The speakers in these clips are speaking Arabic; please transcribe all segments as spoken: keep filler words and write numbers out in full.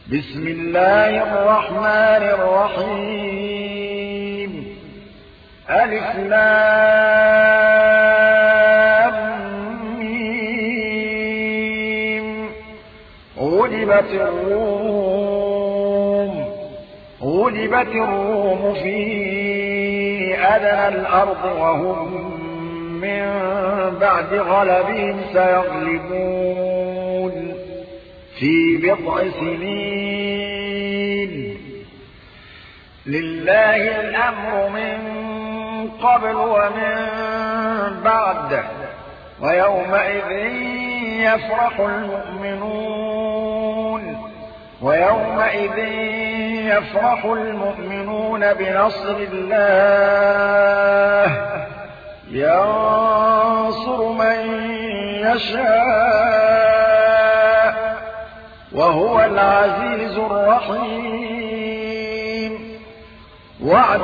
بسم الله الرحمن الرحيم ألف لام ميم غلبت الروم غلبت الروم في أدنى الأرض وهم من بعد غلبهم سيغلبون في بضع سنين لله الأمر من قبل ومن بعد ويومئذ يفرح المؤمنون ويومئذ يفرح المؤمنون بنصر الله ينصر من يشاء وهو العزيز الرحيم وعد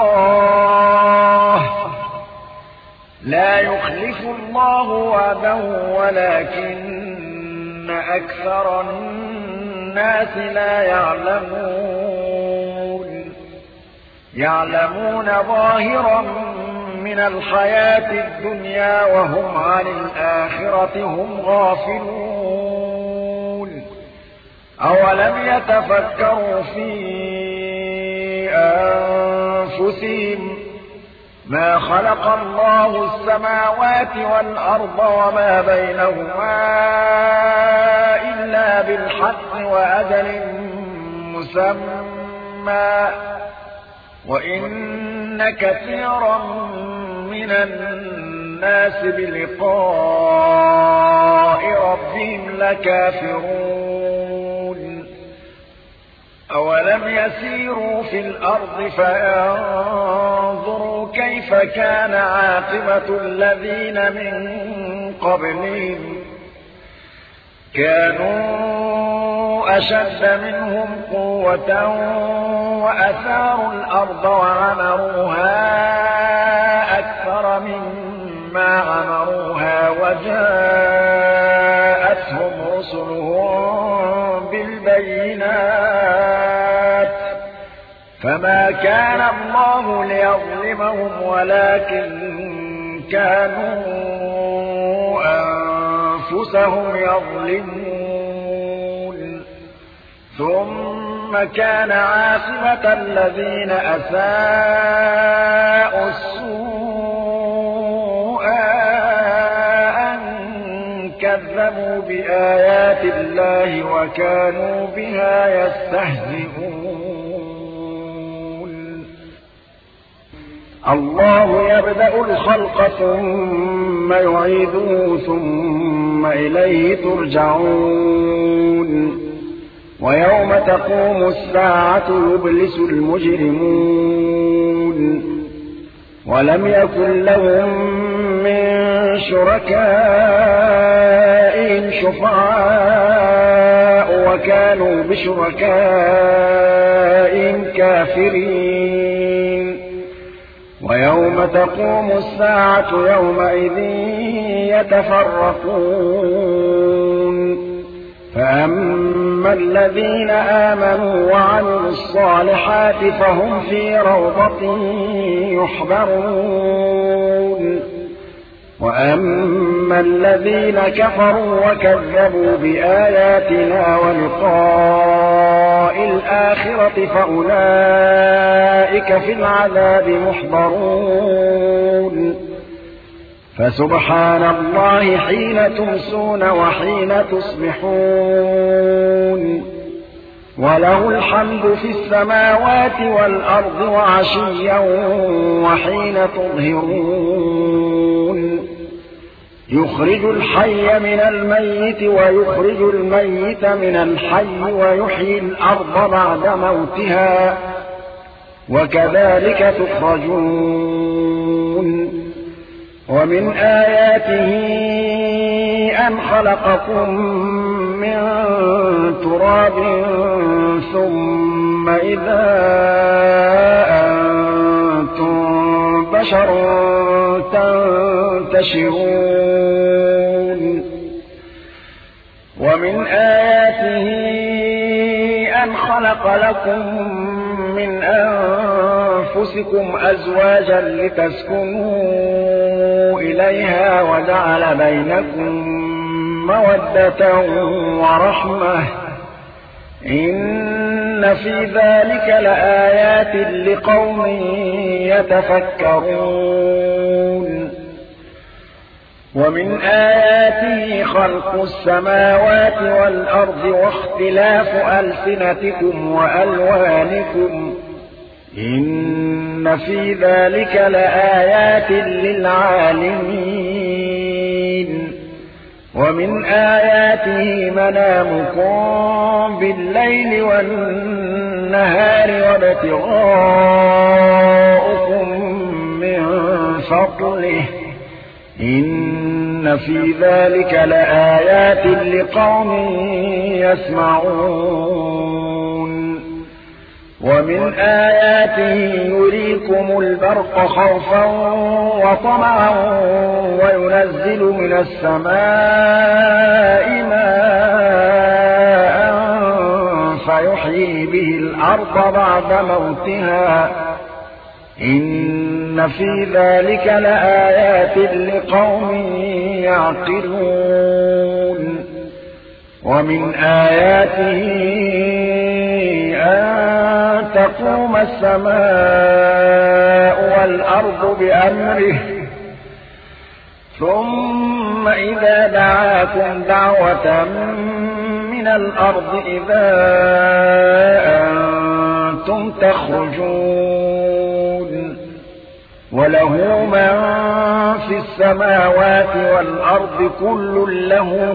الله لا يخلف الله وعده ولكن أكثر الناس لا يعلمون يعلمون ظاهرا من الحياة الدنيا وهم عن الآخرة هم غافلون أولم يتفكروا في أنفسهم ما خلق الله السماوات والأرض وما بينهما إلا بالحق وأجل مسمى وإن كثيرا من الناس بلقاء ربهم لكافرون أولم يسيروا في الأرض فينظروا كيف كان عاقبة الذين من قبلهم كانوا أشد منهم قوة وأثاروا الأرض وعمروها أكثر مما عمروها وجاءتهم رسلهم بالبينات فما كان الله ليظلمهم ولكن كانوا أنفسهم يظلمون ثم كان عاقبة الذين أساءوا السوء أن كذبوا بآيات الله وكانوا بها يستهزئون الله يبدأ الخلق ثم يعيده ثم إليه ترجعون ويوم تقوم الساعة يبلس المجرمون ولم يكن لهم من شركائهم شفعاء وكانوا بشركائهم كافرين ويوم تقوم الساعة يومئذ يتفرقون فأما الذين آمنوا وعملوا الصالحات فهم في روضة يحبرون وأما الذين كفروا وكذبوا بآياتنا ولقاء الآخرة فأولئك في العذاب محضرون فسبحان الله حين تمسون وحين تصبحون وله الحمد في السماوات والأرض وعشيا وحين تظهرون يخرج الحي من الميت ويخرج الميت من الحي ويحيي الأرض بعد موتها وكذلك تخرجون ومن آياته أن خلقكم من تراب ثم إذا أنتم بشر تنتشرون ومن آياته أن خلق لكم من أنفسكم أزواجا لتسكنوا إليها وجعل بينكم مودة ورحمة إن في ذلك لآيات لقوم يتفكرون ومن آياته خلق السماوات والأرض واختلاف ألسنتكم وألوانكم إن في ذلك لآيات للعالمين ومن آياته منامكم بالليل والنهار وابتغاؤكم من فضله إن في ذلك لآيات لقوم يسمعون ومن آياته يريكم البرق خوفا وطمعا وينزل من السماء ماء فيحيي به الأرض بعد موتها إن في ذلك لآيات لقوم يعقلون ومن آياته أن تقوم السماء والأرض بأمره ثم إذا دعاكم دعوة من الأرض إذا أنتم تخرجون وله من في السماوات والأرض كل له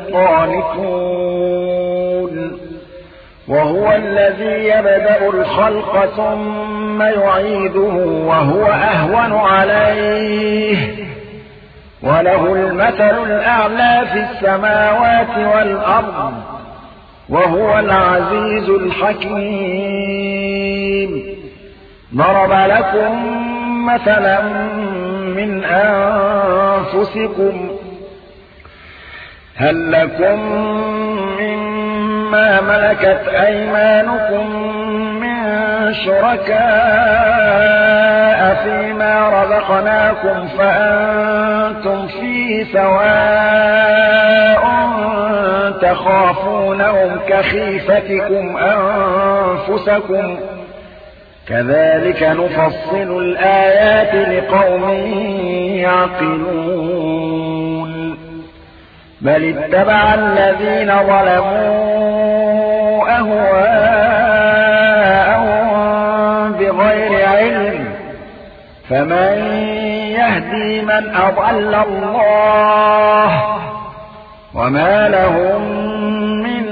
قانتون وهو الذي يبدأ الخلق ثم يعيده وهو أهون عليه وله المثل الأعلى في السماوات والأرض وهو العزيز الحكيم ضرب لكم مثلا من أنفسكم هل لكم مما ملكت أيمانكم من شركاء فيما رزقناكم فأنتم فيه سواء تخافونهم كخيفتكم أنفسكم كذلك نفصل الآيات لقوم يعقلون بل اتبع الذين ظلموا أهواءهم بغير علم فمن يهدي من أضل الله وما لهم من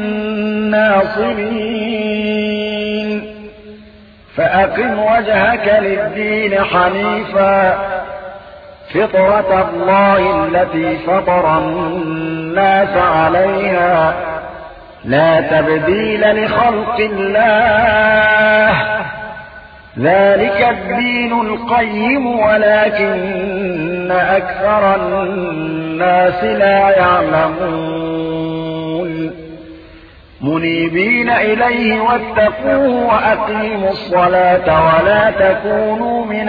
ناصرين فأقم وجهك للدين حنيفا فطرة الله التي فطر الناس عليها لا تبديل لخلق الله ذلك الدين القيم ولكن أكثر الناس لا يعلمون منيبين إليه واتقوه وأقيموا الصلاة ولا تكونوا من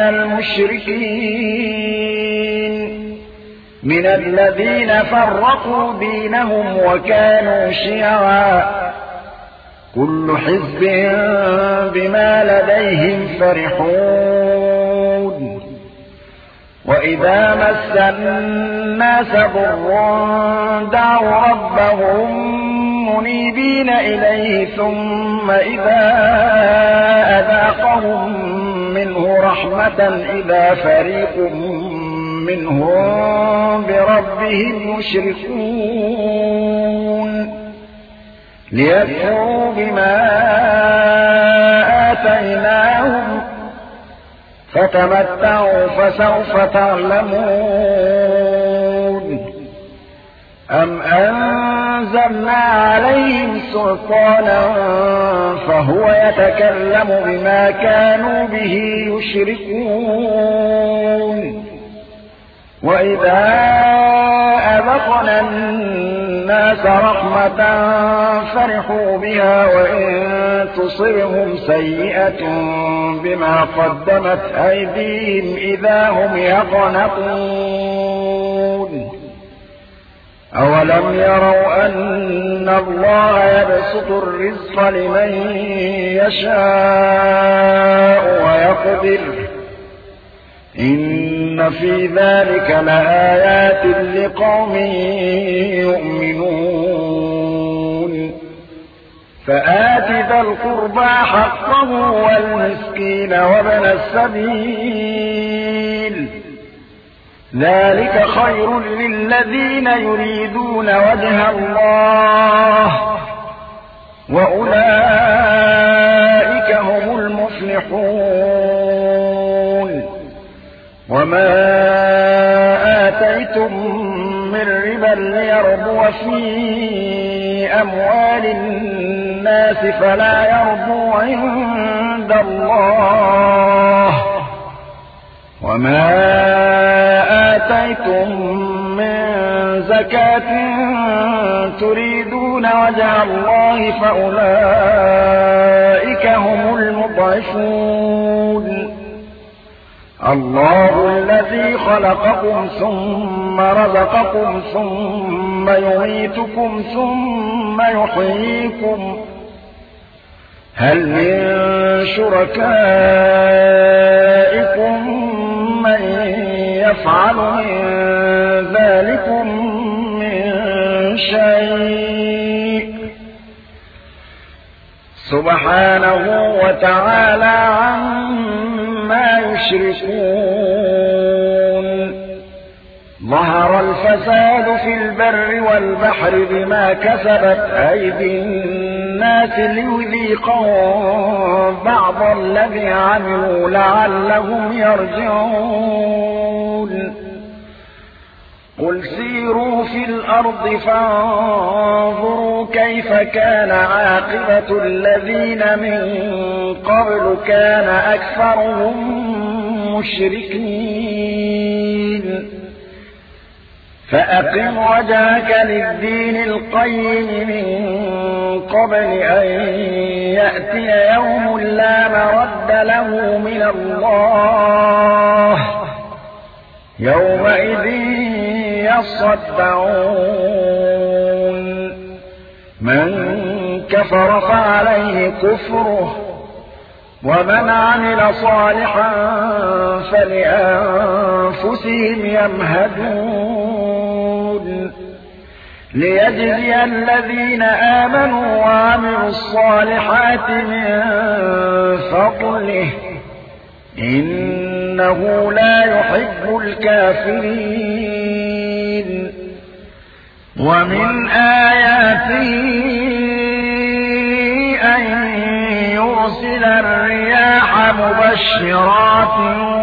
المشركين من الذين فرقوا دينهم وكانوا شيعا كل حزب بما لديهم فرحون وإذا مس الناس ضر دعوا ربهم منيبين إليه ثم إذا أذاقهم منه رحمة إذا فريق منهم بربهم يشركون ليكفروا بما آتيناهم فتمتعوا فسوف تعلمون أم أنزلنا عليهم سلطانا فهو يتكلم بما كانوا به يشركون وإذا أذقنا أذقنا الناس رحمة فرحوا بها وإن تصبهم سيئة بما قدمت أيديهم إذا هم يقنطون أولم يروا أن الله يبسط الرزق لمن يشاء ويقدر إن في ذلك لآيات لقوم يؤمنون فآت ذا القربى حقه والمسكين وابن السبيل ذلك خير للذين يريدون وجه الله وأولئك هم المفلحون وما آتيتم من ربا ليربو في أموال الناس فلا يربو عند الله وما آتيتم من زكاة تريدون وجه الله فأولئك هم المضعفون الله الذي خلقكم ثم رزقكم ثم يميتكم ثم يحييكم هل من شركائكم من يفعل من ذلكم من شيء سبحانه وتعالى عما يشركون ظهر الفساد في البر والبحر بما كسبت أيدي الناس ليذيقهم بعض الذي عملوا لعلهم يرجعون قل سيروا في الأرض فانظروا كيف كان عاقبة الذين من قبل كان أكثرهم مشركين فأقم وجهك للدين القيم من قبل أن يأتي يوم لا مرد له من الله يومئذ يصدعون من كفر فعليه كفره ومن عمل صالحا فلأنفسهم يمهدون ليجزي الذين آمنوا وعملوا الصالحات من فضله إنه لا يحب الكافرين ومن آياته أن يرسل الرياح مبشرات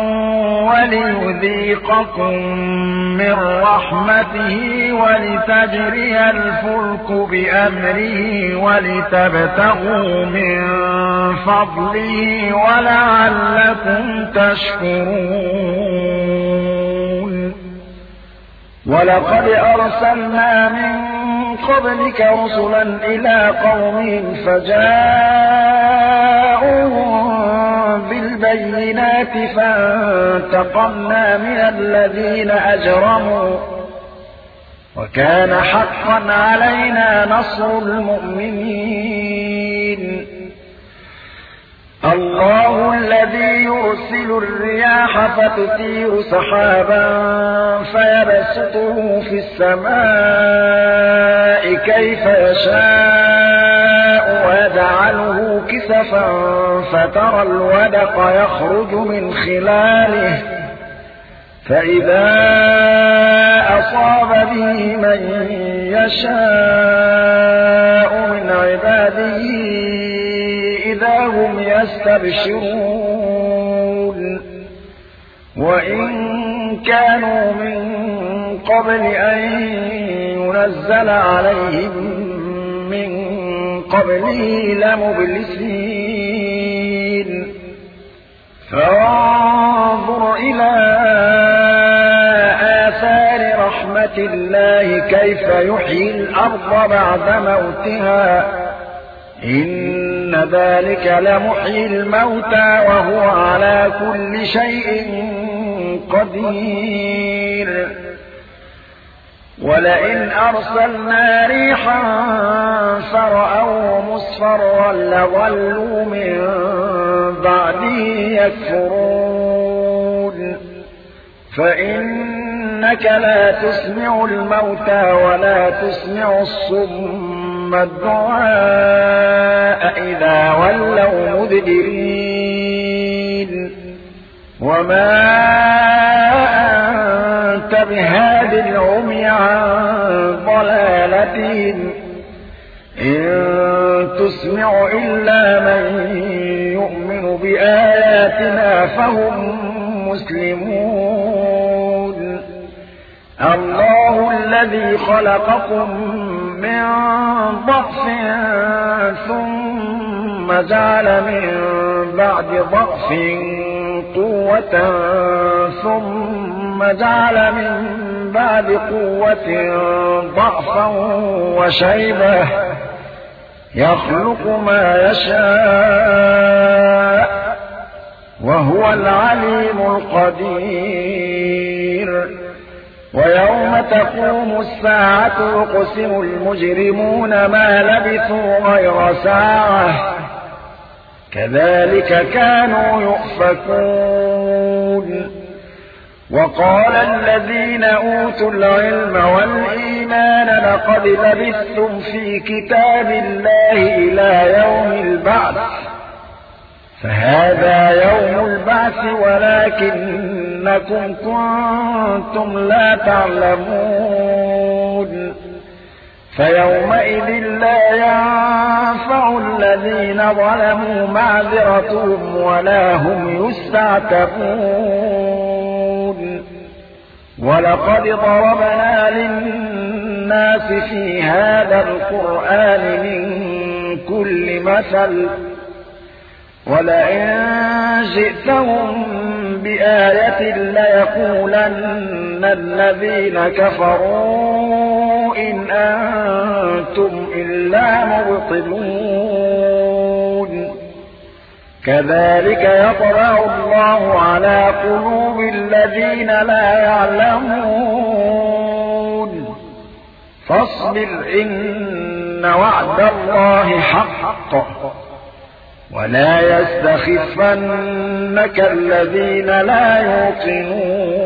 وليذيقكم من رحمته ولتجري الفلك بأمره ولتبتغوا من فضله ولعلكم تشكرون ولقد أرسلنا من قبلك رسلا إلى قومهم فجاءوهم بالبينات فانتقمنا من الذين أجرموا وكان حقا علينا نصر المؤمنين الله الذي يرسل الرياح فتثير سحابا فيبسطه في السماء كيف يشاء ويجعله كسفا فترى الودق يخرج من خلاله فإذا أصاب به من يشاء من عباده إذا هم يستبشرون وإن كانوا من قبل أن ينزل عليهم من قبله لمبلسين فانظر إلى آثار رحمة سنة الله كيف يحيي الأرض بعد موتها إن ذلك لمحيي الموتى وهو على كل شيء قدير ولئن أرسلنا ريحا فرأوه مصفرا لظلوا من بعده يكفرون فإنك لا تسمع الموتى ولا تسمع الصم الدعاء إذا ولوا مدبرين وما أنت بهاد العمي عن ضلالتهم إن تسمع إلا من يؤمن بآياتنا فهم مسلمون الله الذي خلقكم من ضعف ثم جعل من بعد ضعف قوة ثم جعل من بعد قوة ضعفا وشيبة يخلق ما يشاء وهو العليم القدير ويوم تقوم الساعة يقسم المجرمون ما لبثوا غير ساعة كذلك كانوا يؤفكون وقال الذين أوتوا العلم والإيمان لقد لبثتم في كتاب الله إلى يوم البعث فهذا يوم البعث ولكنكم كنتم لا تعلمون فيومئذ لا ينفع الذين ظلموا معذرتهم ولا هم يستعتبون ولقد ضربنا للناس في هذا القرآن من كل مثل ولئن جئتهم بآية ليقولن الذين كفروا إن أنتم إلا مبطلون كذلك يطبع الله على قلوب الذين لا يعلمون فاصبر إن وعد الله حق ولا يستخفنك الذين لا يوقنون